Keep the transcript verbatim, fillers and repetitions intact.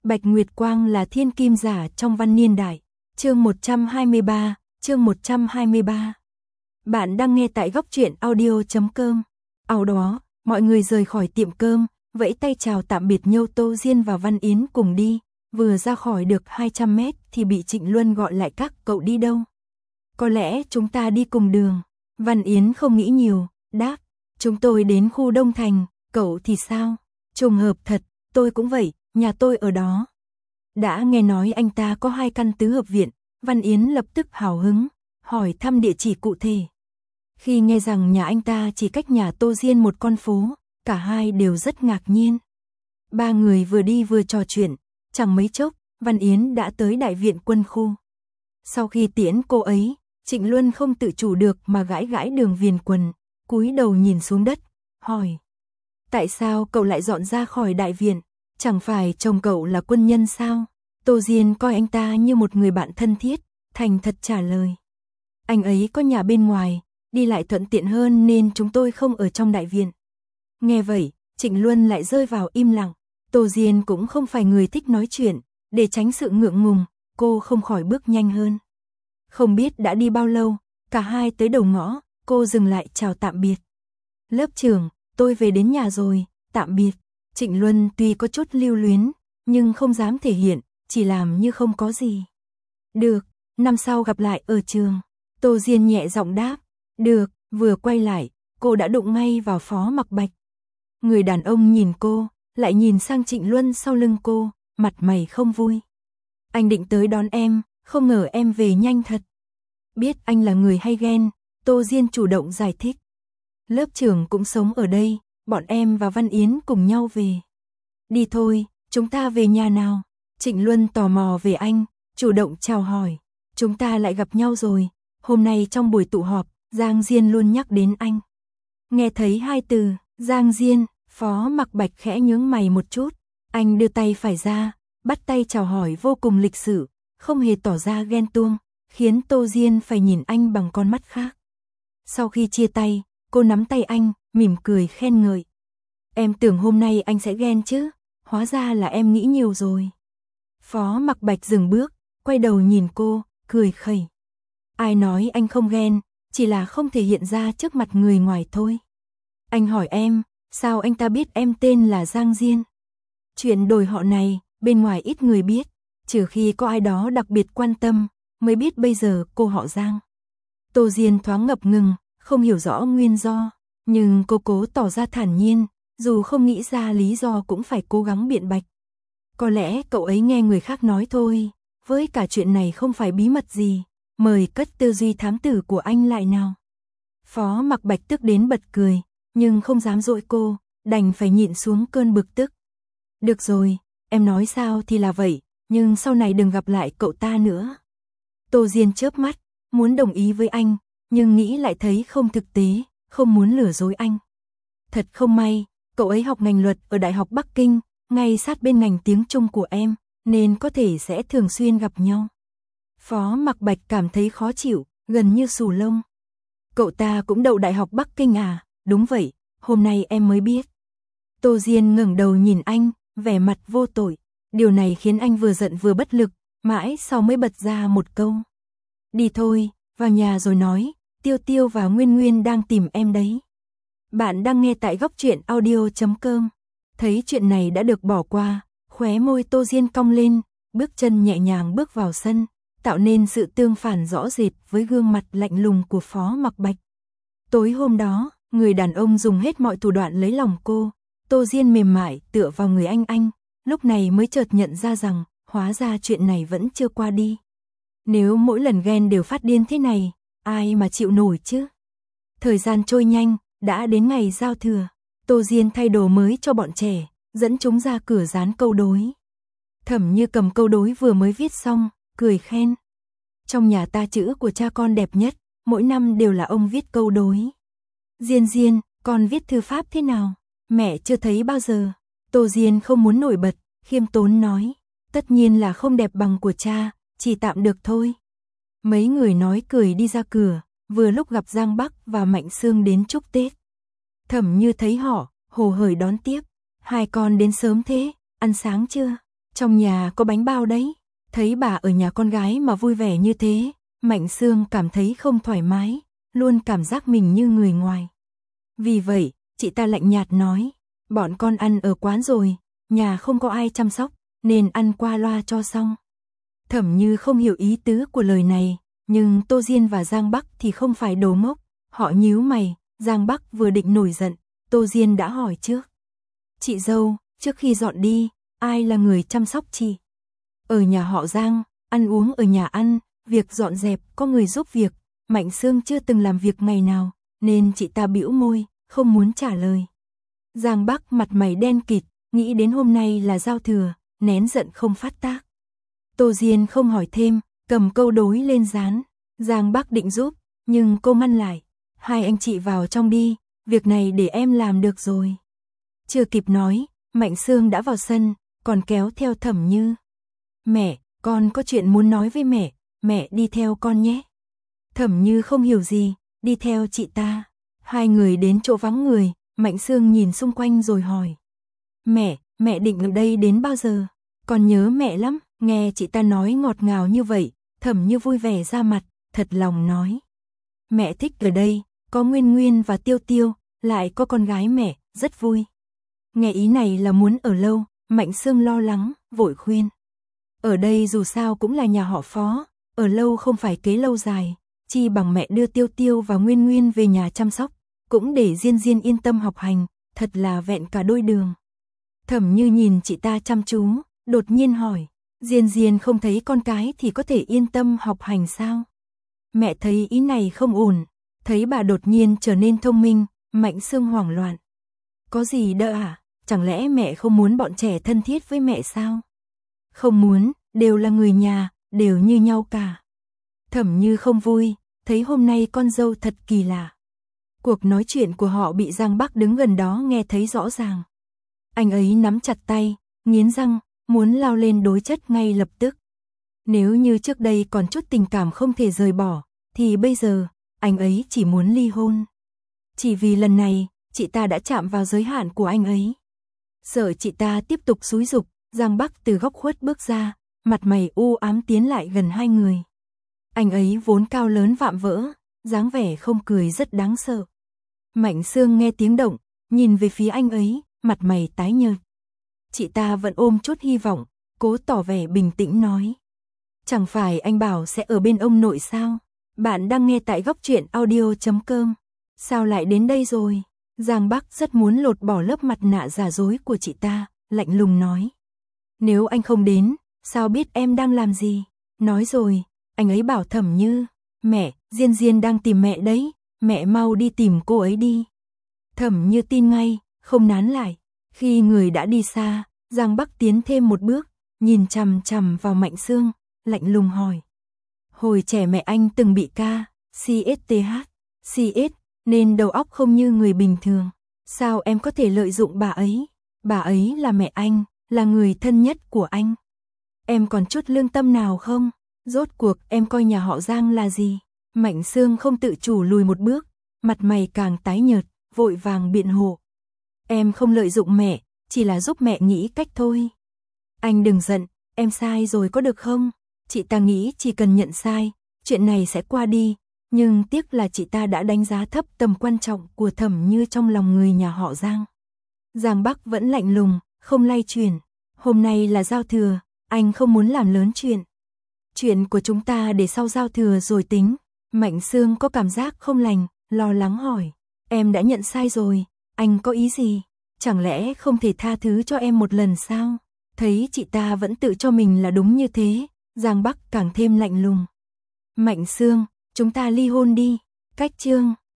Bạch Nguyệt Quang là thiên kim giả trong văn niên đại. Chương một trăm hai mươi ba, chương một trăm hai mươi ba. Bạn đang nghe tại góc truyện audio chấm com. Ảo đó, mọi người rời khỏi tiệm cơm, vẫy tay chào tạm biệt nhau. Tô Diên và Văn Yến cùng đi, vừa ra khỏi được hai trăm mét thì bị Trịnh Luân gọi lại. Các cậu đi đâu? Có lẽ chúng ta đi cùng đường. Văn Yến không nghĩ nhiều, đáp, chúng tôi đến khu Đông Thành, cậu thì sao? Trùng hợp thật, tôi cũng vậy, nhà tôi ở đó. Đã nghe nói anh ta có hai căn tứ hợp viện, Văn Yến lập tức hào hứng, hỏi thăm địa chỉ cụ thể. Khi nghe rằng nhà anh ta chỉ cách nhà Tô Diên một con phố, cả hai đều rất ngạc nhiên. Ba người vừa đi vừa trò chuyện, chẳng mấy chốc, Văn Yến đã tới đại viện quân khu. Sau khi tiễn cô ấy, Trịnh Luân không tự chủ được mà gãi gãi đường viền quần, cúi đầu nhìn xuống đất, hỏi. Tại sao cậu lại dọn ra khỏi đại viện? Chẳng phải chồng cậu là quân nhân sao? Tô Diên coi anh ta như một người bạn thân thiết, thành thật trả lời. Anh ấy có nhà bên ngoài, đi lại thuận tiện hơn nên chúng tôi không ở trong đại viện. Nghe vậy, Trịnh Luân lại rơi vào im lặng. Tô Diên cũng không phải người thích nói chuyện, để tránh sự ngượng ngùng, cô không khỏi bước nhanh hơn. Không biết đã đi bao lâu, cả hai tới đầu ngõ, cô dừng lại chào tạm biệt. Lớp trưởng, tôi về đến nhà rồi, tạm biệt. Trịnh Luân tuy có chút lưu luyến, nhưng không dám thể hiện, chỉ làm như không có gì. Được, năm sau gặp lại ở trường. Tô Diên nhẹ giọng đáp. Được, vừa quay lại, cô đã đụng ngay vào Phó Mặc Bạch. Người đàn ông nhìn cô, lại nhìn sang Trịnh Luân sau lưng cô, mặt mày không vui. Anh định tới đón em, không ngờ em về nhanh thật. Biết anh là người hay ghen, Tô Diên chủ động giải thích. Lớp trưởng cũng sống ở đây, bọn em và Văn Yến cùng nhau về. Đi thôi, chúng ta về nhà nào? Trịnh Luân tò mò về anh, chủ động chào hỏi. Chúng ta lại gặp nhau rồi, hôm nay trong buổi tụ họp, Giang Diên luôn nhắc đến anh. Nghe thấy hai từ, Giang Diên, Phó Mặc Bạch khẽ nhướng mày một chút. Anh đưa tay phải ra, bắt tay chào hỏi vô cùng lịch sự, không hề tỏ ra ghen tuông, khiến Tô Diên phải nhìn anh bằng con mắt khác. Sau khi chia tay, cô nắm tay anh, mỉm cười khen ngợi. Em tưởng hôm nay anh sẽ ghen chứ, hóa ra là em nghĩ nhiều rồi. Phó Mặc Bạch dừng bước, quay đầu nhìn cô, cười khẩy. Ai nói anh không ghen, chỉ là không thể hiện ra trước mặt người ngoài thôi. Anh hỏi em, sao anh ta biết em tên là Giang Diên? Chuyện đổi họ này, bên ngoài ít người biết, trừ khi có ai đó đặc biệt quan tâm, mới biết bây giờ cô họ Giang. Tô Diên thoáng ngập ngừng, không hiểu rõ nguyên do, nhưng cô cố tỏ ra thản nhiên, dù không nghĩ ra lý do cũng phải cố gắng biện bạch. Có lẽ cậu ấy nghe người khác nói thôi, với cả chuyện này không phải bí mật gì, mời cất tư duy thám tử của anh lại nào. Phó Mặc Bạch tức đến bật cười, nhưng không dám dỗi cô, đành phải nhịn xuống cơn bực tức. Được rồi, em nói sao thì là vậy, nhưng sau này đừng gặp lại cậu ta nữa. Tô Diên chớp mắt, muốn đồng ý với anh, nhưng nghĩ lại thấy không thực tế, không muốn lừa dối anh. Thật không may, cậu ấy học ngành luật ở Đại học Bắc Kinh, ngay sát bên ngành tiếng Trung của em, nên có thể sẽ thường xuyên gặp nhau. Phó Mặc Bạch cảm thấy khó chịu, gần như xù lông. Cậu ta cũng đậu Đại học Bắc Kinh à? Đúng vậy, hôm nay em mới biết. Tô Diên ngẩng đầu nhìn anh, vẻ mặt vô tội. Điều này khiến anh vừa giận vừa bất lực, mãi sau mới bật ra một câu. Đi thôi, vào nhà rồi nói, Tiêu Tiêu và Nguyên Nguyên đang tìm em đấy. Bạn đang nghe tại góc truyện audio chấm com. Thấy chuyện này đã được bỏ qua, khóe môi Tô Diên cong lên, bước chân nhẹ nhàng bước vào sân, tạo nên sự tương phản rõ rệt với gương mặt lạnh lùng của Phó Mặc Bạch. Tối hôm đó, người đàn ông dùng hết mọi thủ đoạn lấy lòng cô, Tô Diên mềm mại tựa vào người anh anh, lúc này mới chợt nhận ra rằng, hóa ra chuyện này vẫn chưa qua đi. Nếu mỗi lần ghen đều phát điên thế này, ai mà chịu nổi chứ? Thời gian trôi nhanh, đã đến ngày giao thừa, Tô Diên thay đồ mới cho bọn trẻ, dẫn chúng ra cửa dán câu đối. Thẩm Như cầm câu đối vừa mới viết xong, cười khen. Trong nhà ta chữ của cha con đẹp nhất, mỗi năm đều là ông viết câu đối. Diên Diên, con viết thư pháp thế nào? Mẹ chưa thấy bao giờ. Tô Diên không muốn nổi bật, khiêm tốn nói. Tất nhiên là không đẹp bằng của cha, chỉ tạm được thôi. Mấy người nói cười đi ra cửa, vừa lúc gặp Giang Bắc và Mạnh Sương đến chúc Tết. Thẩm Như thấy họ, hồ hởi đón tiếp. Hai con đến sớm thế, ăn sáng chưa? Trong nhà có bánh bao đấy. Thấy bà ở nhà con gái mà vui vẻ như thế, Mạnh Sương cảm thấy không thoải mái, luôn cảm giác mình như người ngoài. Vì vậy, chị ta lạnh nhạt nói, bọn con ăn ở quán rồi, nhà không có ai chăm sóc, nên ăn qua loa cho xong. Thẩm Như không hiểu ý tứ của lời này, nhưng Tô Diên và Giang Bắc thì không phải đồ ngốc, họ nhíu mày, Giang Bắc vừa định nổi giận, Tô Diên đã hỏi trước. Chị dâu, trước khi dọn đi, ai là người chăm sóc chị? Ở nhà họ Giang, ăn uống ở nhà ăn, việc dọn dẹp có người giúp việc, Mạnh Sương chưa từng làm việc ngày nào, nên chị ta bĩu môi, không muốn trả lời. Giang Bắc mặt mày đen kịt, nghĩ đến hôm nay là giao thừa, nén giận không phát tác. Tô Diên không hỏi thêm, cầm câu đối lên dán. Giang Bắc định giúp, nhưng cô ngăn lại. Hai anh chị vào trong đi, việc này để em làm được rồi. Chưa kịp nói, Mạnh Sương đã vào sân, còn kéo theo Thẩm Như. Mẹ, con có chuyện muốn nói với mẹ, mẹ đi theo con nhé. Thẩm Như không hiểu gì, đi theo chị ta. Hai người đến chỗ vắng người, Mạnh Sương nhìn xung quanh rồi hỏi. Mẹ, mẹ định ở đây đến bao giờ? Con nhớ mẹ lắm, nghe chị ta nói ngọt ngào như vậy, Thẩm Như vui vẻ ra mặt, thật lòng nói. Mẹ thích ở đây, có Nguyên Nguyên và Tiêu Tiêu, lại có con gái mẹ, rất vui. Nghe ý này là muốn ở lâu, Mạnh Sương lo lắng, vội khuyên. Ở đây dù sao cũng là nhà họ Phó, ở lâu không phải kế lâu dài, chi bằng mẹ đưa Tiêu Tiêu và Nguyên Nguyên về nhà chăm sóc, cũng để Diên Diên yên tâm học hành, thật là vẹn cả đôi đường. Thẩm Như nhìn chị ta chăm chú, đột nhiên hỏi, Diên Diên không thấy con cái thì có thể yên tâm học hành sao? Mẹ thấy ý này không ổn, thấy bà đột nhiên trở nên thông minh, Mạnh Sương hoảng loạn. Có gì đỡ à? Chẳng lẽ mẹ không muốn bọn trẻ thân thiết với mẹ sao? Không muốn, đều là người nhà, đều như nhau cả. Thẩm Như không vui, thấy hôm nay con dâu thật kỳ lạ. Cuộc nói chuyện của họ bị Giang Bắc đứng gần đó nghe thấy rõ ràng. Anh ấy nắm chặt tay, nghiến răng, muốn lao lên đối chất ngay lập tức. Nếu như trước đây còn chút tình cảm không thể rời bỏ, thì bây giờ, anh ấy chỉ muốn ly hôn. Chỉ vì lần này, chị ta đã chạm vào giới hạn của anh ấy. Sợ chị ta tiếp tục xúi giục, Giang Bắc từ góc khuất bước ra, mặt mày u ám tiến lại gần hai người. Anh ấy vốn cao lớn vạm vỡ, dáng vẻ không cười rất đáng sợ. Mạnh Sương nghe tiếng động, nhìn về phía anh ấy, mặt mày tái nhợt. Chị ta vẫn ôm chút hy vọng, cố tỏ vẻ bình tĩnh nói. Chẳng phải anh bảo sẽ ở bên ông nội sao? Bạn đang nghe tại góc truyện audio chấm com. Sao lại đến đây rồi? Giang Bắc rất muốn lột bỏ lớp mặt nạ giả dối của chị ta, lạnh lùng nói. Nếu anh không đến, sao biết em đang làm gì? Nói rồi, anh ấy bảo Thẩm Như. Mẹ, Diên Diên đang tìm mẹ đấy, mẹ mau đi tìm cô ấy đi. Thẩm Như tin ngay, không nán lại. Khi người đã đi xa, Giang Bắc tiến thêm một bước, nhìn chằm chằm vào Mạnh Sương, lạnh lùng hỏi. Hồi trẻ mẹ anh từng bị ca, xê ét tê hát, xê ét, nên đầu óc không như người bình thường. Sao em có thể lợi dụng bà ấy? Bà ấy là mẹ anh, là người thân nhất của anh. Em còn chút lương tâm nào không? Rốt cuộc em coi nhà họ Giang là gì? Mạnh Sương không tự chủ lùi một bước, mặt mày càng tái nhợt, vội vàng biện hộ. Em không lợi dụng mẹ, chỉ là giúp mẹ nghĩ cách thôi. Anh đừng giận, em sai rồi có được không? Chị ta nghĩ chỉ cần nhận sai, chuyện này sẽ qua đi, nhưng tiếc là chị ta đã đánh giá thấp tầm quan trọng của Thẩm Như trong lòng người nhà họ Giang. Giang Bắc vẫn lạnh lùng, không lay chuyển. Hôm nay là giao thừa, anh không muốn làm lớn chuyện. Chuyện của chúng ta để sau giao thừa rồi tính. Mạnh Sương có cảm giác không lành, lo lắng hỏi. Em đã nhận sai rồi, anh có ý gì? Chẳng lẽ không thể tha thứ cho em một lần sao? Thấy chị ta vẫn tự cho mình là đúng như thế, Giang Bắc càng thêm lạnh lùng. Mạnh Sương, chúng ta ly hôn đi. Cách chương